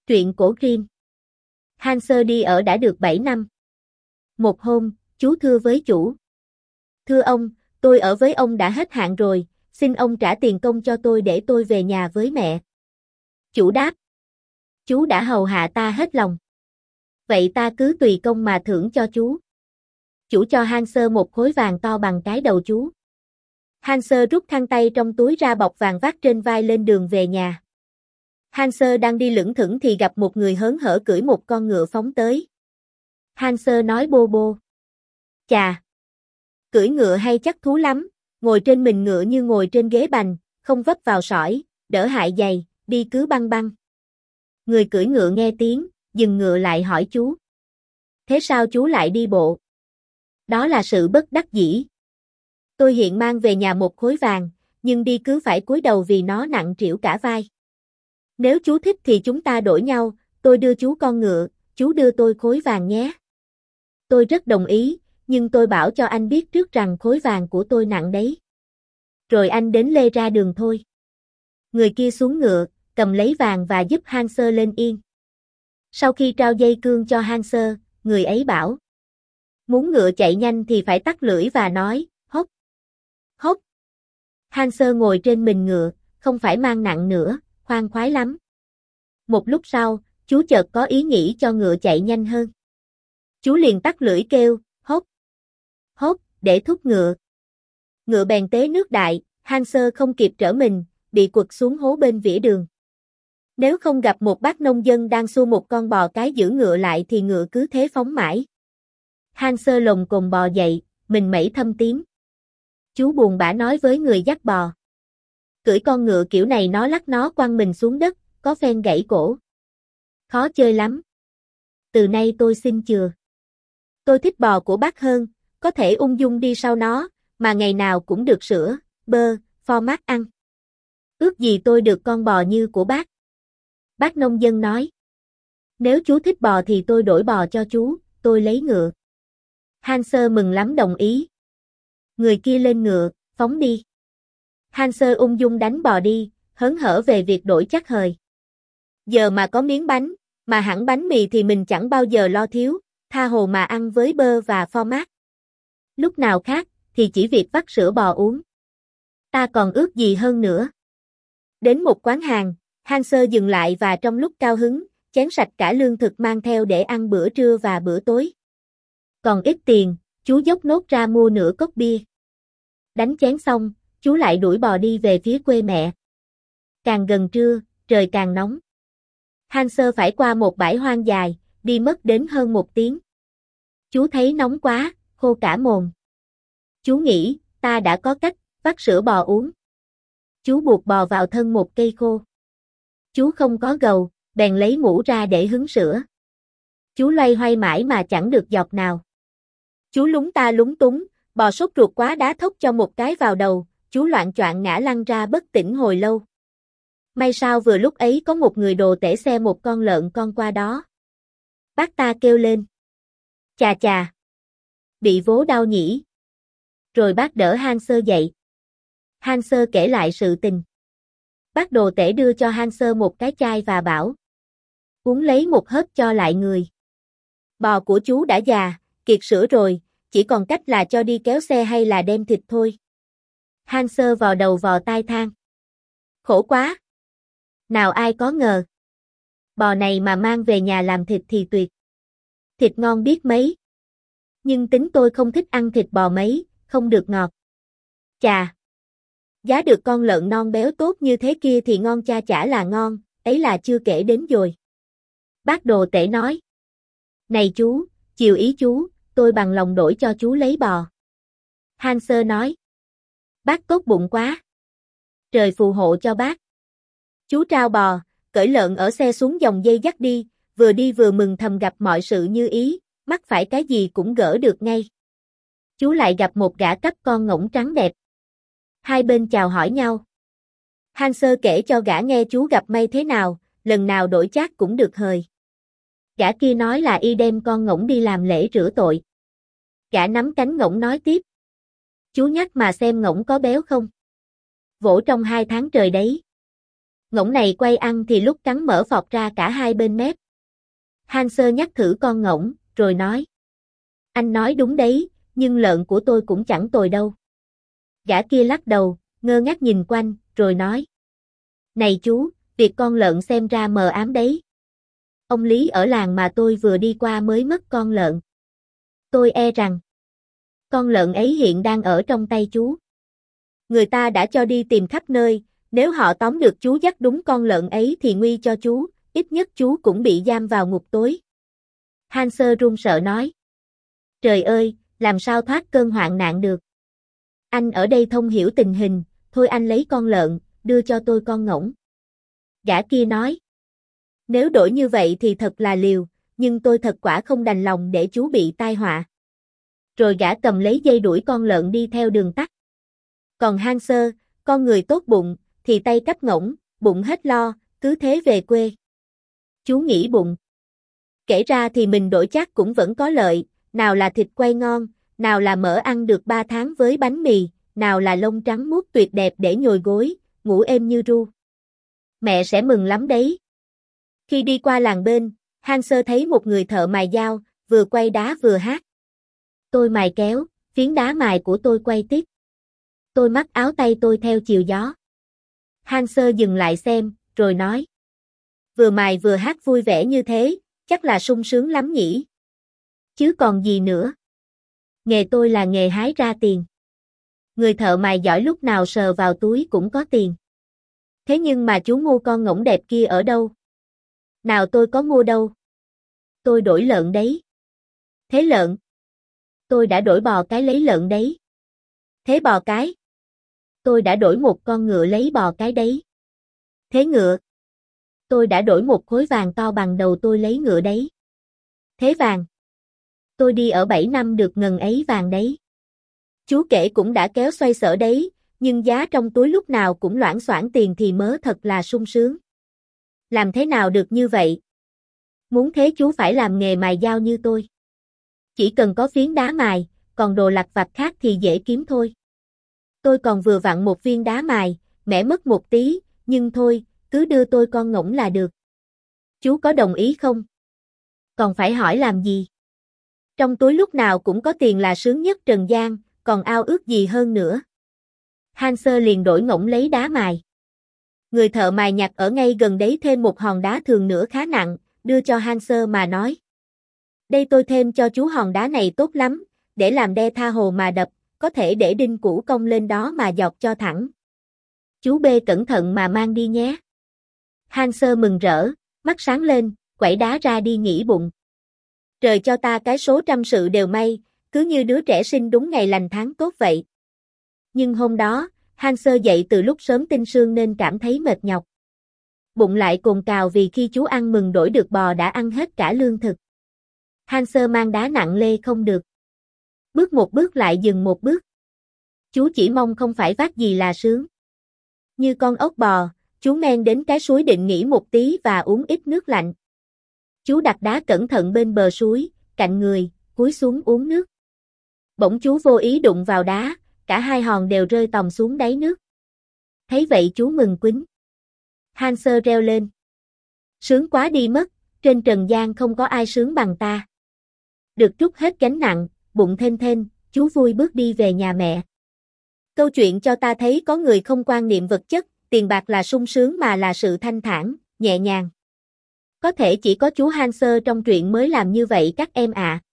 Truyện cổ Grimm. Hanser đi ở đã được 7 năm. Một hôm, chú thưa với chủ. Thưa ông, tôi ở với ông đã hết hạn rồi, xin ông trả tiền công cho tôi để tôi về nhà với mẹ. Chủ đáp. Chú đã hầu hạ ta hết lòng. Vậy ta cứ tùy công mà thưởng cho chú. Chủ cho Hanser một khối vàng to bằng cái đầu chú. Hanser rút khăn tay trong túi ra bọc vàng vác trên vai lên đường về nhà. Hanser đang đi lững thững thì gặp một người hớn hở cưỡi một con ngựa phóng tới. Hanser nói bô bô. Chà! Cưỡi ngựa hay chắc thú lắm, ngồi trên mình ngựa như ngồi trên ghế bành, không vấp vào sỏi, đỡ hại giày, đi cứ băng băng. Người cưỡi ngựa nghe tiếng, dừng ngựa lại hỏi chú. Thế sao chú lại đi bộ? Đó là sự bất đắc dĩ. Tôi hiện mang về nhà một khối vàng, nhưng đi cứ phải cúi đầu vì nó nặng trĩu cả vai. Nếu chú thích thì chúng ta đổi nhau, tôi đưa chú con ngựa, chú đưa tôi khối vàng nhé. Tôi rất đồng ý, nhưng tôi bảo cho anh biết trước rằng khối vàng của tôi nặng đấy. Rồi anh đến lê ra đường thôi. Người kia xuống ngựa, cầm lấy vàng và giúp Hanser lên yên. Sau khi trao dây cương cho Hanser, người ấy bảo. Muốn ngựa chạy nhanh thì phải tắt lưỡi và nói, hốc, hốc. Hanser ngồi trên mình ngựa, không phải mang nặng nữa, khoan khoái lắm. Một lúc sau, chú chợt có ý nghĩ cho ngựa chạy nhanh hơn. Chú liền tắt lưỡi kêu, hốc, hốc, để thúc ngựa. Ngựa bèn tế nước đại, Hanser không kịp trở mình, bị quật xuống hố bên vỉa đường. Nếu không gặp một bác nông dân đang xua một con bò cái giữ ngựa lại thì ngựa cứ thế phóng mãi. Hanser lồm cồm bò dậy, mình mẩy thâm tím. Chú buồn bã nói với người dắt bò. Cưỡi con ngựa kiểu này nó lắc nó quăng mình xuống đất, có phen gãy cổ. Khó chơi lắm. Từ nay tôi xin chừa. Tôi thích bò của bác hơn, có thể ung dung đi sau nó, mà ngày nào cũng được sữa, bơ, pho mát ăn. Ước gì tôi được con bò như của bác. Bác nông dân nói. Nếu chú thích bò thì tôi đổi bò cho chú, tôi lấy ngựa. Hanser mừng lắm đồng ý. Người kia lên ngựa, phóng đi. Hanser ung dung đánh bò đi, hớn hở về việc đổi chắc hời. Giờ mà có miếng bánh, mà hẳn bánh mì thì mình chẳng bao giờ lo thiếu, tha hồ mà ăn với bơ và pho mát. Lúc nào khác, thì chỉ việc vắt sữa bò uống. Ta còn ước gì hơn nữa. Đến một quán hàng, Hanser dừng lại và trong lúc cao hứng, chén sạch cả lương thực mang theo để ăn bữa trưa và bữa tối. Còn ít tiền, chú dốc nốt ra mua nửa cốc bia. Đánh chén xong, chú lại đuổi bò đi về phía quê mẹ. Càng gần trưa, trời càng nóng. Hanser phải qua một bãi hoang dài, đi mất đến hơn 1 tiếng. Chú thấy nóng quá, khô cả mồm. Chú nghĩ, ta đã có cách, vắt sữa bò uống. Chú buộc bò vào thân một cây khô. Chú không có gầu, bèn lấy mũ ra để hứng sữa. Chú loay hoay mãi mà chẳng được giọt nào. Chú lúng ta lúng túng, bò sốt ruột quá đá thốc cho một cái vào đầu, chú loạng choạng ngã lăn ra bất tỉnh hồi lâu. May sao vừa lúc ấy có một người đồ tể xe một con lợn con qua đó. Bác ta kêu lên. Chà chà. Bị vố đau nhỉ. Rồi bác đỡ Hanser dậy. Hanser kể lại sự tình. Bác đồ tể đưa cho Hanser một cái chai và bảo. Uống lấy một hớp cho lại người. Bò của chú đã già, kiệt sữa rồi, chỉ còn cách là cho đi kéo xe hay là đem thịt thôi. Hanser vò đầu vò tai than. Khổ quá. Nào ai có ngờ. Bò này mà mang về nhà làm thịt thì tuyệt. Thịt ngon biết mấy. Nhưng tính tôi không thích ăn thịt bò mấy, không được ngọt. Chà. Giá được con lợn non béo tốt như thế kia thì ngon cha chả là ngon, ấy là chưa kể đến rồi. Bác đồ tể nói. Này chú, chiều ý chú, tôi bằng lòng đổi cho chú lấy bò. Hanser nói. Bác tốt bụng quá. Trời phù hộ cho bác. Chú trao bò, cởi lợn ở xe xuống dòng dây dắt đi vừa mừng thầm gặp mọi sự như ý, mắc phải cái gì cũng gỡ được ngay. Chú lại gặp một gã cắp con ngỗng trắng đẹp. Hai bên chào hỏi nhau. Hanser kể cho gã nghe chú gặp may thế nào, lần nào đổi chác cũng được hời. Gã kia nói là y đem con ngỗng đi làm lễ rửa tội. Gã nắm cánh ngỗng nói tiếp. Chú nhắc mà xem ngỗng có béo không? Vỗ trong 2 tháng trời đấy. Ngỗng này quay ăn thì lúc cắn mở phọt ra cả hai bên mép. Hansơ nhắc thử con ngỗng, rồi nói. Anh nói đúng đấy, nhưng lợn của tôi cũng chẳng tồi đâu. Gã kia lắc đầu, ngơ ngác nhìn quanh, rồi nói. Này chú, việc con lợn xem ra mờ ám đấy. Ông Lý ở làng mà tôi vừa đi qua mới mất con lợn. Tôi e rằng con lợn ấy hiện đang ở trong tay chú. Người ta đã cho đi tìm khắp nơi, nếu họ tóm được chú dắt đúng con lợn ấy thì nguy cho chú, ít nhất chú cũng bị giam vào ngục tối. Hansơ run sợ nói. Trời ơi, làm sao thoát cơn hoạn nạn được? Anh ở đây thông hiểu tình hình, thôi anh lấy con lợn, đưa cho tôi con ngỗng. Gã kia nói. Nếu đổi như vậy thì thật là liều, nhưng tôi thật quả không đành lòng để chú bị tai họa. Rồi gã cầm lấy dây đuổi con lợn đi theo đường tắt. Còn Hansơ, con người tốt bụng, thì tay cắp ngỗng, bụng hết lo, cứ thế về quê. Chú nghĩ bụng. Kể ra thì mình đổi chắc cũng vẫn có lợi, nào là thịt quay ngon, nào là mỡ ăn được 3 tháng với bánh mì, nào là lông trắng muốt tuyệt đẹp để nhồi gối, ngủ êm như ru. Mẹ sẽ mừng lắm đấy. Khi đi qua làng bên, Hansơ thấy một người thợ mài dao, vừa quay đá vừa hát. Tôi mài kéo, phiến đá mài của tôi quay tiếp. Tôi mắc áo tay tôi theo chiều gió. Hansơ dừng lại xem, rồi nói. Vừa mài vừa hát vui vẻ như thế, chắc là sung sướng lắm nhỉ. Chứ còn gì nữa. Nghề tôi là nghề hái ra tiền. Người thợ mài giỏi lúc nào sờ vào túi cũng có tiền. Thế nhưng mà chú mua con ngỗng đẹp kia ở đâu? Nào tôi có mua đâu. Tôi đổi lợn đấy. Thế lợn? Tôi đã đổi bò cái lấy lợn đấy. Thế bò cái? Tôi đã đổi một con ngựa lấy bò cái đấy. Thế ngựa? Tôi đã đổi một khối vàng to bằng đầu tôi lấy ngựa đấy. Thế vàng? Tôi đi ở 7 năm được ngần ấy vàng đấy. Chú kể cũng đã kéo xoay sở đấy, nhưng giá trong túi lúc nào cũng loảng xoảng tiền thì mớ thật là sung sướng. Làm thế nào được như vậy? Muốn thế chú phải làm nghề mài dao như tôi. Chỉ cần có phiến đá mài, còn đồ lặt vặt khác thì dễ kiếm thôi. Tôi còn vừa vặn một viên đá mài, mẻ mất một tí, nhưng thôi, cứ đưa tôi con ngỗng là được. Chú có đồng ý không? Còn phải hỏi làm gì? Trong túi lúc nào cũng có tiền là sướng nhất trần gian, còn ao ước gì hơn nữa. Hansơ liền đổi ngỗng lấy đá mài. Người thợ mài nhặt ở ngay gần đấy thêm một hòn đá thường nữa khá nặng, đưa cho Hansơ mà nói. Đây tôi thêm cho chú hòn đá này tốt lắm, để làm đe tha hồ mà đập, có thể để đinh củ cong lên đó mà dọc cho thẳng. Chú bê cẩn thận mà mang đi nhé. Hansơ mừng rỡ, mắt sáng lên, quẩy đá ra đi nghĩ bụng. Trời cho ta cái số trăm sự đều may, cứ như đứa trẻ sinh đúng ngày lành tháng tốt vậy. Nhưng hôm đó, Hansơ dậy từ lúc sớm tinh sương nên cảm thấy mệt nhọc. Bụng lại cồn cào vì khi chú ăn mừng đổi được bò đã ăn hết cả lương thực. Hansơ mang đá nặng lê không được. Bước một bước lại dừng một bước. Chú chỉ mong không phải vác gì là sướng. Như con ốc bò, chú men đến cái suối định nghỉ một tí và uống ít nước lạnh. Chú đặt đá cẩn thận bên bờ suối, cạnh người, cúi xuống uống nước. Bỗng chú vô ý đụng vào đá, cả hai hòn đều rơi tòng xuống đáy nước. Thấy vậy chú mừng quýnh. Hansơ reo lên. Sướng quá đi mất, trên trần gian không có ai sướng bằng ta. Được trút hết gánh nặng, bụng thênh thênh, chú vui bước đi về nhà mẹ. Câu chuyện cho ta thấy có người không quan niệm vật chất, tiền bạc là sung sướng mà là sự thanh thản, nhẹ nhàng. Có thể chỉ có chú Hansơ trong truyện mới làm như vậy các em ạ.